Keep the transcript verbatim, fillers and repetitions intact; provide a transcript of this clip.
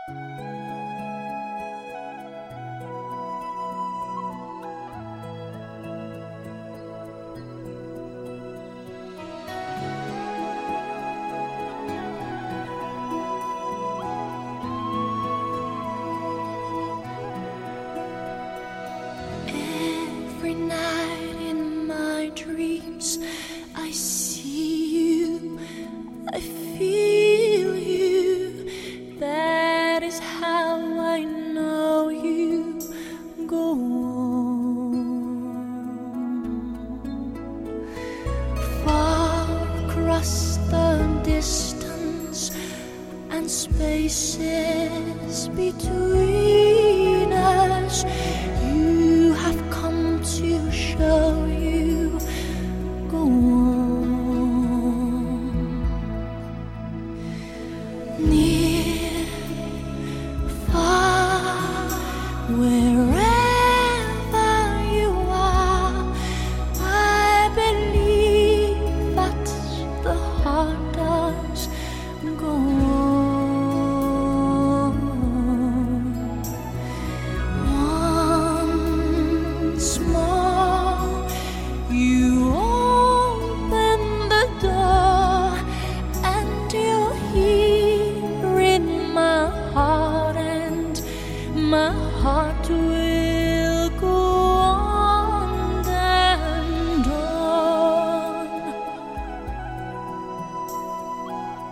Every night in my dreams I see you, I feel you. That is how I know you. Go on. Far across the distance and spaces between us, you have come to show you. Go on. Near, far, wherever you are, I believe that the heart does go on. Once more, you open the door, and you're here in my heart, and my